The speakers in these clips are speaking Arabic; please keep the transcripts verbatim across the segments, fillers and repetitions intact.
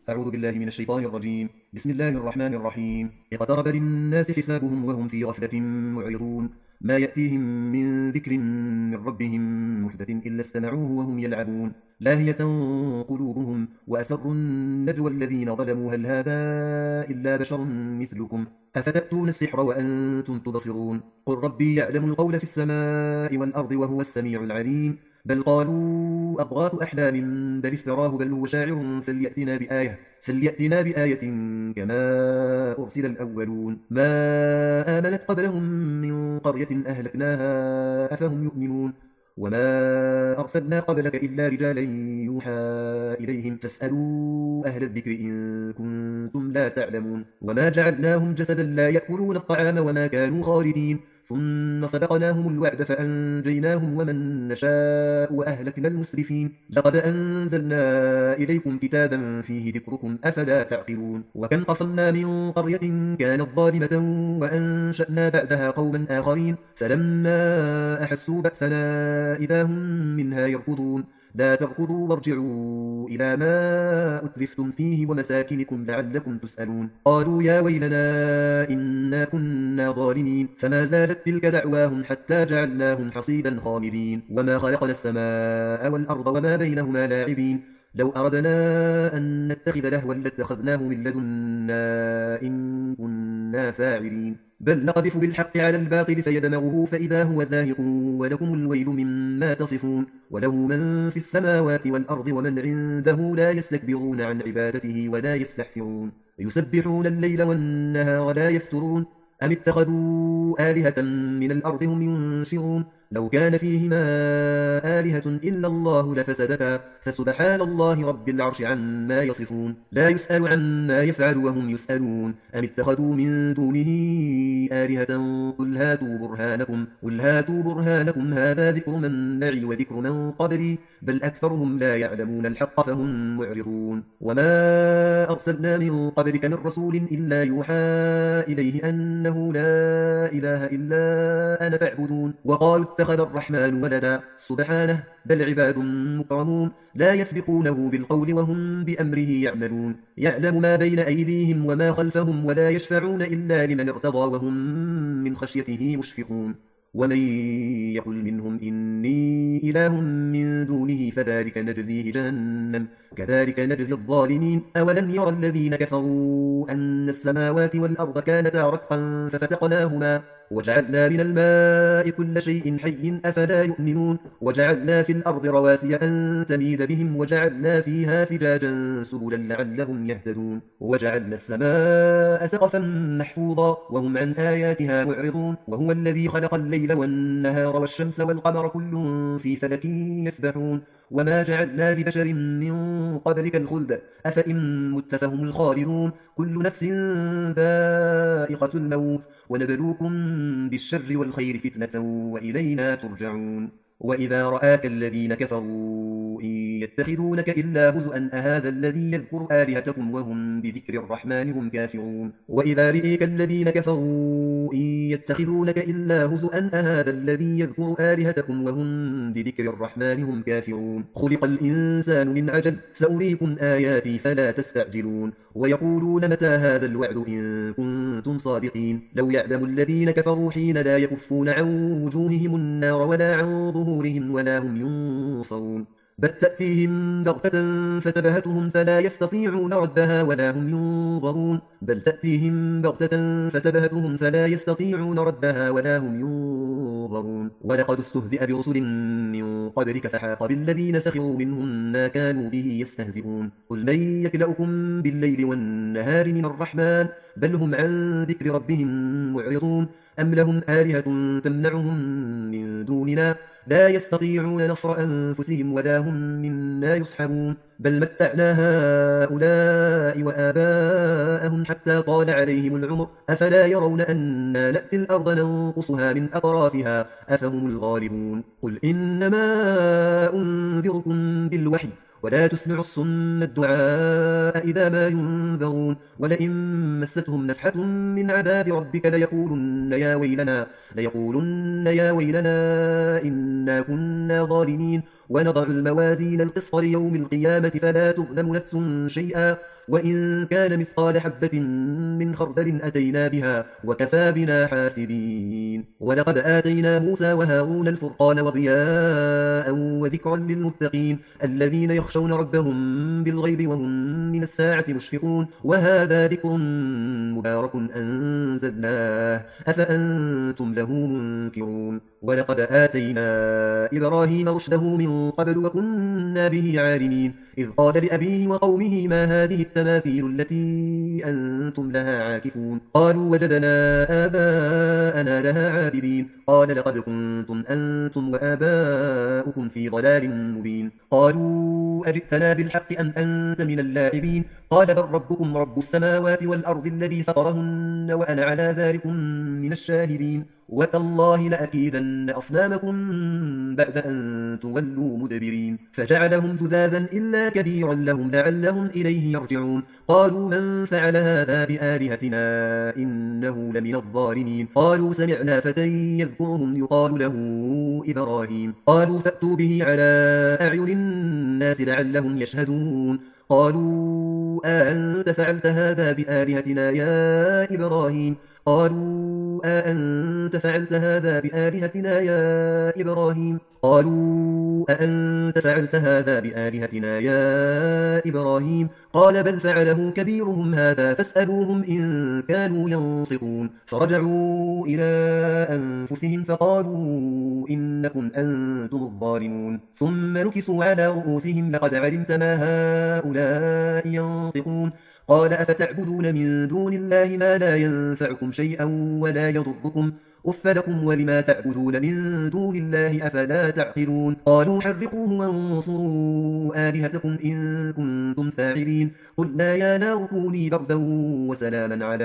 أعوذ بالله من الشيطان الرجيم. بسم الله الرحمن الرحيم. اقترب للناس حسابهم وهم في غفلة معرضون. ما يأتيهم من ذكر من ربهم محدث إلا استمعوه وهم يلعبون لاهية قلوبهم وأسروا النجوى الذين ظلموا هل هذا إلا بشر مثلكم أفتأتون السحر وأنتم تبصرون قل ربي يعلم القول في السماء والأرض وهو السميع العليم بل قالوا أضغاث أحلام بل افتراه بل هو شاعر فليأتنا بآية فليأتنا بآية كما أرسل الأولون ما آمنت قبلهم من قرية أهلكناها أفهم يؤمنون وما أرسلنا قبلك إلا رجالا يوحى إليهم فاسألوا أهل الذكر إن كنتم لا تعلمون وما جعلناهم جسدا لا يأكلون الطعام وما كانوا خالدين ثم صدقناهم الوعد فأنجيناهم ومن نشاء وأهلكنا المسرفين لقد أنزلنا إليكم كتابا فيه ذكركم أفلا تعقلون وكم قصمنا من قرية كانت ظالمة وأنشأنا بعدها قوما آخرين فلما أحسوا بأسنا إذا هم منها يركضون لا تركضوا وارجعوا إلى ما أترفتم فيه ومساكنكم لعلكم تسألون قالوا يا ويلنا إنا كنا ظالمين فما زالت تلك دعواهم حتى جعلناهم حصيدا خامدين وما خلقنا السماء والأرض وما بينهما لاعبين لو أردنا أن نتخذ لهوا لاتخذناه من لدنا إن كنا فاعلين بل نقذف بالحق على الباطل فيدمغه فإذا هو زاهق ولكم الويل مما تصفون وله من في السماوات والأرض ومن عنده لا يستكبرون عن عبادته ولا يستحسرون يسبحون الليل والنهار لا يفترون أم اتخذوا آلهة من الأرض هم ينشرون لو كان فيهما آلهة إلا الله لفسدتا فسبحان الله رب العرش عما يصفون لا يسأل عما يفعل وهم يسألون أم اتخذوا من دونه آلهة قل هاتوا برهانكم قل هاتوا برهانكم هذا ذكر من معي وذكر من قبلي بل أكثرهم لا يعلمون الحق فهم معرضون وما أرسلنا من قبلك من رسول إلا يوحى إليه أنه لا إله إلا أنا فاعبدون وقالوا اتخذ الرحمن ولدا سبحانه بل عباد مكرمون لا يسبقونه بالقول وهم بأمره يعملون يعلم ما بين أيديهم وما خلفهم ولا يشفعون إلا لمن ارتضى وهم من خشيته مشفقون ومن يقل منهم إني إله من دونه فذلك نجزيه جهنم كذلك نجزي الظالمين أولم يرى الذين كفروا أن السماوات والأرض كانتا رتقا ففتقناهما وجعلنا من الماء كل شيء حي أفلا يؤمنون وجعلنا في الأرض رواسي أن تميد بهم وجعلنا فيها فجاجا سبلا لعلهم يهتدون وجعلنا السماء سقفا محفوظا وهم عن آياتها معرضون وهو الذي خلق الليل والنهار والشمس والقمر كل في فلك يسبحون وما جعلنا لبشر من قبلك الخلد أفإن مت فهم الخالدون كل نفس ذائقة الموت ونبلوكم بالشر والخير فتنة وإلينا ترجعون وإذا رآك الذين كفروا إن يتخذونك إلا هزؤا أهذا الذي يذكر آلهتكم وهم بذكر الرحمن هم كافرون وإذا رئيك الذين كفروا إن يتخذونك إلا هزؤا أهذا الذي يذكر آلهتكم وهم بذكر الرحمن هم كافرون خلق الإنسان من عجل سأريكم آياتي فلا تستعجلون ويقولون متى هذا الوعد إن كنتم صادقين لو يعلم الذين كفروا حين لا يكفون عن وجوههم النار ولا عن ظهورهم ولا هم ينصرون بل تأتيهم بغتة فتبهتهم فلا يستطيعون ردها ولا هم ينظرون بل تأتيهم بغتة فتبهتهم فلا يستطيعون ردها ولا هم ينظرون ولقد استهزئ برسل من قبلك فحاق بالذين سخروا منهم ما كانوا به يستهزئون قل من يكلأكم بالليل والنهار من الرحمن بل هم عن ذكر ربهم معرضون أم لهم آلهة تمنعهم من دوننا لا يستطيعون نصر أنفسهم ولا هم منا يصحبون بل متعنا هؤلاء وآباءهم حتى طال عليهم العمر أفلا يرون أنا نأتي الأرض ننقصها من أطرافها أفهم الغالبون قل إنما أنذركم بالوحي ولا تسمع الصم الدعاء إذا ما ينذرون ولئن مستهم نفحة من عذاب ربك ليقولن يا ويلنا ليقولن يا ويلنا إنا كنا ظالمين ونضع الموازين القسط ليوم القيامة فلا تظلم نفس شيئا وإن كان مثقال حبة من خردل أتينا بها وكفى بنا حاسبين ولقد آتينا موسى وهارون الفرقان وضياء وذكرا للمتقين الذين يخشون ربهم بالغيب وهم من الساعة مشفقون وهذا ذكر مبارك أنزلناه أفأنتم له منكرون ولقد آتينا إبراهيم رشده من قبل وكنا به عالمين إذ قال لأبيه وقومه ما هذه التماثيل التي أنتم لها عاكفون قالوا وجدنا آباءنا لها عابدين قال لقد كنتم أنتم وآباؤكم في ضلال مبين قالوا أجئتنا بالحق أم أنت من اللاعبين قال بل ربكم رب السماوات والأرض الذي فطرهن وأنا على ذلكم من الشاهدين وتالله لأكيدن أصنامكم بعد أن تولوا مدبرين فجعلهم جذاذا إلا كبيرا لهم لعلهم إليه يرجعون قالوا من فعل هذا بآلهتنا إنه لمن الظالمين قالوا سمعنا فتى يذكرهم يقال له إبراهيم قالوا فأتوا به على أعين الناس لعلهم يشهدون قالوا أأنت فعلت هذا بآلهتنا يا إبراهيم قالوا أأنت فعلت هذا بآلهتنا يا إبراهيم قالوا أأنت فعلت هذا بآلهتنا يا إبراهيم قال بل فعله كبيرهم هذا فاسألوهم إن كانوا ينطقون فرجعوا إلى أنفسهم فقالوا إنكم أنتم الظالمون ثم نكسوا على رؤوسهم لقد علمت ما هؤلاء ينطقون قال أفتعبدون من دون الله ما لا ينفعكم شيئا ولا يضركم أف لكم ولما تعبدون من دون الله أفلا تعقلون قالوا حرقوه وانصروا آلهتكم إن كنتم فاعلين قلنا يا نار كوني بردا وسلاما على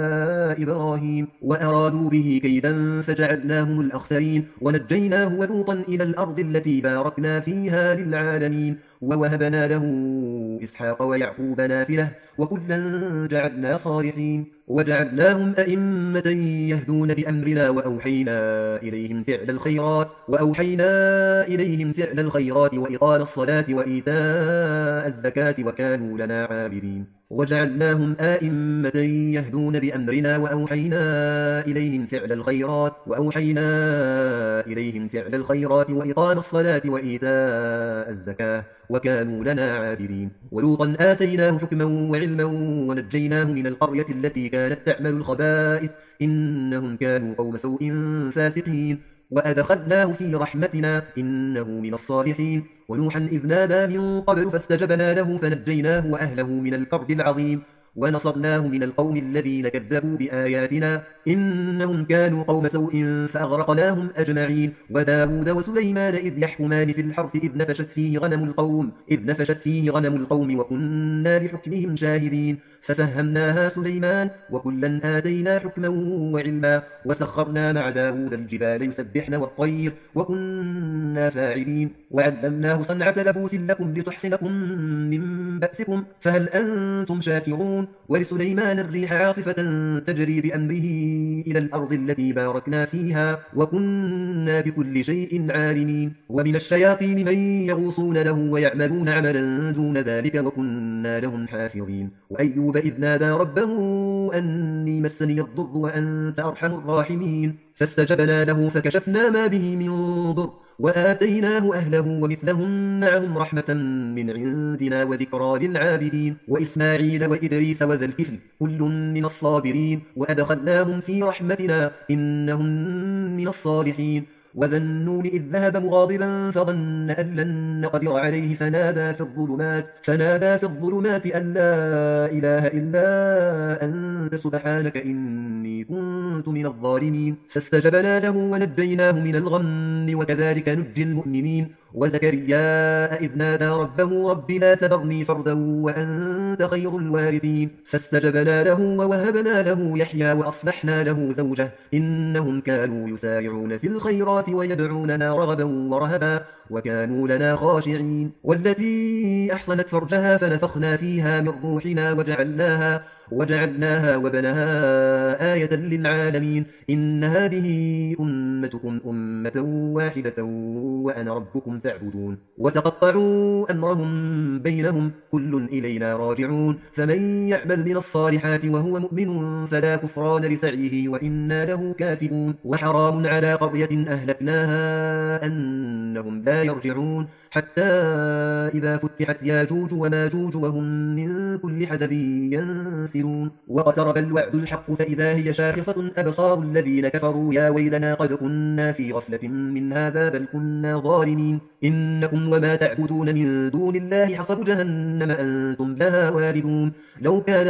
إبراهيم وأرادوا به كيدا فجعلناهم الأخسرين ونجيناه ولوطا إلى الأرض التي باركنا فيها للعالمين ووهبنا له إسحاق ويعقوب نافلة وكلا جعلنا صالحين وجعلناهم أئمة يهدون بأمرنا وأوحينا إليهم فعل الخيرات وأوحينا إليهم فعل الخيرات وإقام الصلاة وإيتاء الزكاة وكانوا لنا عابدين وجعلناهم آئمة يهدون بأمرنا وأوحينا إليهم فعل الخيرات وأوحينا إليهم فعل الخيرات وإقام الصلاة وإيتاء الزكاة وكانوا لنا عابدين ولوطا آتيناه حكما وعلما ونجيناه من القرية التي كانت تعمل الخبائث إنهم كانوا قوم سوء فاسقين وأدخلناه في رحمتنا إنه من الصالحين ونوحا إذ نادى من قبل فاستجبنا له فنجيناه وأهله من الكرب العظيم ونصرناه من القوم الذين كذبوا بآياتنا إنهم كانوا قوم سوء فأغرقناهم أجمعين وداود وسليمان إذ يحكمان في الحرث إذ نفشت فيه غنم القوم إذ نفشت فيه غنم القوم وكنا لحكمهم شاهدين ففهمناها سليمان وكلا آتينا حكما وعلما وسخرنا مع داود الجبال يسبحن والطير وكنا فاعلين وعلمناه صنعة لبوس لكم لتحصنكم من بأسكم فهل أنتم شاكرون ولسليمان الريح عاصفة تجري بأمره إلى الأرض التي باركنا فيها وكنا بكل شيء عالمين ومن الشياطين من يغوصون له ويعملون عملا دون ذلك وكنا لهم حافظين وأيوب إذ نادى ربه أني مسني الضر وأنت أرحم الراحمين فاستجبنا له فكشفنا ما به من ضر وآتيناه أهله ومثلهم معهم رحمة من عندنا وذكرى للعابدين وإسماعيل وإدريس وذا الكفل كل من الصابرين وأدخلناهم في رحمتنا إنهم من الصالحين وذا النون إذ ذهب مغاضبا فظن أن لن نقدر عليه فنادى في الظلمات فنادى في الظلمات أن لا إله إلا أنت سبحانك إني كنت من الظالمين فاستجبنا له ونجيناه من الغم وكذلك نجي المؤمنين وزكريا إذ نادى ربه رب لا تذرني فردا وأنت خير الوارثين فاستجبنا له ووهبنا له يحيى وأصلحنا له زوجه إنهم كانوا يسارعون في الخيرات ويدعوننا رغبا ورهبا وكانوا لنا خاشعين والتي أحصنت فرجها فنفخنا فيها من روحنا وجعلناها وجعلناها وبنها آية للعالمين إن هذه أمتكم أمة واحدة وأنا ربكم فاعبدون وتقطعوا أمرهم بينهم كل إلينا راجعون فمن يعمل من الصالحات وهو مؤمن فلا كفران لسعيه وإنا له كاتبون وحرام على قرية أهلكناها أنهم لا يرجعون حتى إذا فتحت ياجوج وماجوج وهم من كل حدب ينسلون واقترب الوعد الحق فإذا هي شاخصة أبصار الذين كفروا يا ويلنا قد كنا في غفلة من هذا بل كنا ظالمين إنكم وما تعبدون من دون الله حصب جهنم أنتم لها واردون لو كان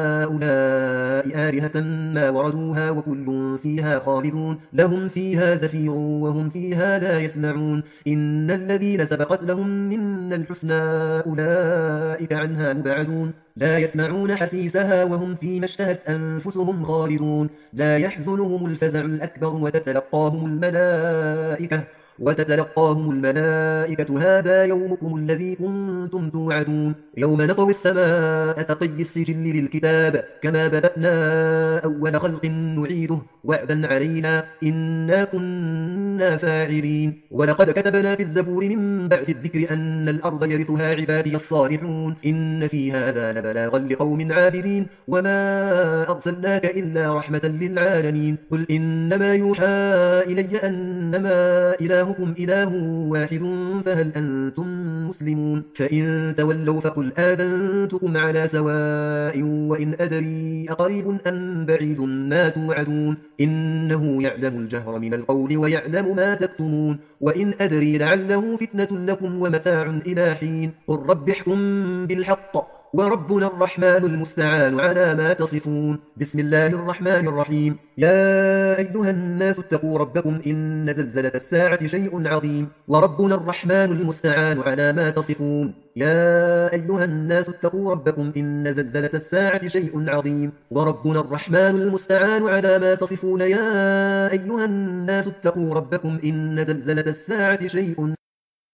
هؤلاء آلهة ما وردوها وكل فيها خالدون لهم فيها زفير وهم فيها لا يسمعون إن الذين سبقت لهم منا الحسنى أولئك عنها مبعدون لا يسمعون حسيسها وهم فيما اشتهت أنفسهم خالدون لا يحزنهم الفزع الأكبر وتتلقاهم الملائكة وتتلقاهم الملائكة هذا يومكم الذي كنتم توعدون يوم نطوي السماء كطي السجل للكتاب كما بدأنا أول خلق نعيده وعدا علينا إنا كنا فاعلين ولقد كتبنا في الزبور من بعد الذكر أن الأرض يرثها عبادي الصالحون إن في هذا لبلاغا لقوم عابدين وما أرسلناك إلا رحمة للعالمين قل إنما يوحى إلي أنما إله إلهكم إله واحد فهل أنتم مسلمون فإن تولوا فقل آذنتكم على سواء وإن أدري أقريب أم بعيد ما توعدون إنه يعلم الجهر من القول ويعلم ما تكتمون وإن أدري لعله فتنة لكم ومتاع إلى حين قل رب احكم بالحق وربنا الرحمن المستعان على ما تصفون بسم الله الرحمن الرحيم يا أيها الناس اتقوا ربكم إن زلزلة الساعة شيء عظيم وربنا الرحمن المستعان على ما تصفون يا أيها الناس اتقوا ربكم إن زلزلة الساعة شيء عظيم وربنا الرحمن المستعان على ما تصفون يا أيها الناس اتقوا ربكم إن زلزلة الساعة شيء